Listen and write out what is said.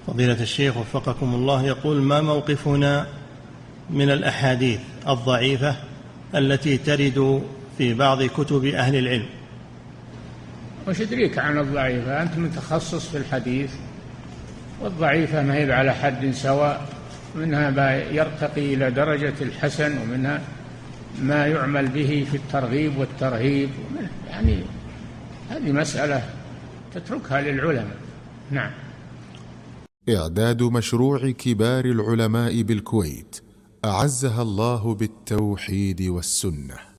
فضيلة الشيخ وفقكم الله، يقول: ما موقفنا من الأحاديث الضعيفة التي ترد في بعض كتب أهل العلم؟ وش يدريك عن الضعيفة؟ أنت متخصص في الحديث، والضعيفة ما هي على حد سواء، منها ما يرتقي إلى درجة الحسن، ومنها ما يعمل به في الترغيب والترهيب، يعني هذه مسألة تتركها للعلماء. نعم. إعداد مشروع كبار العلماء بالكويت أعزها الله بالتوحيد والسنة.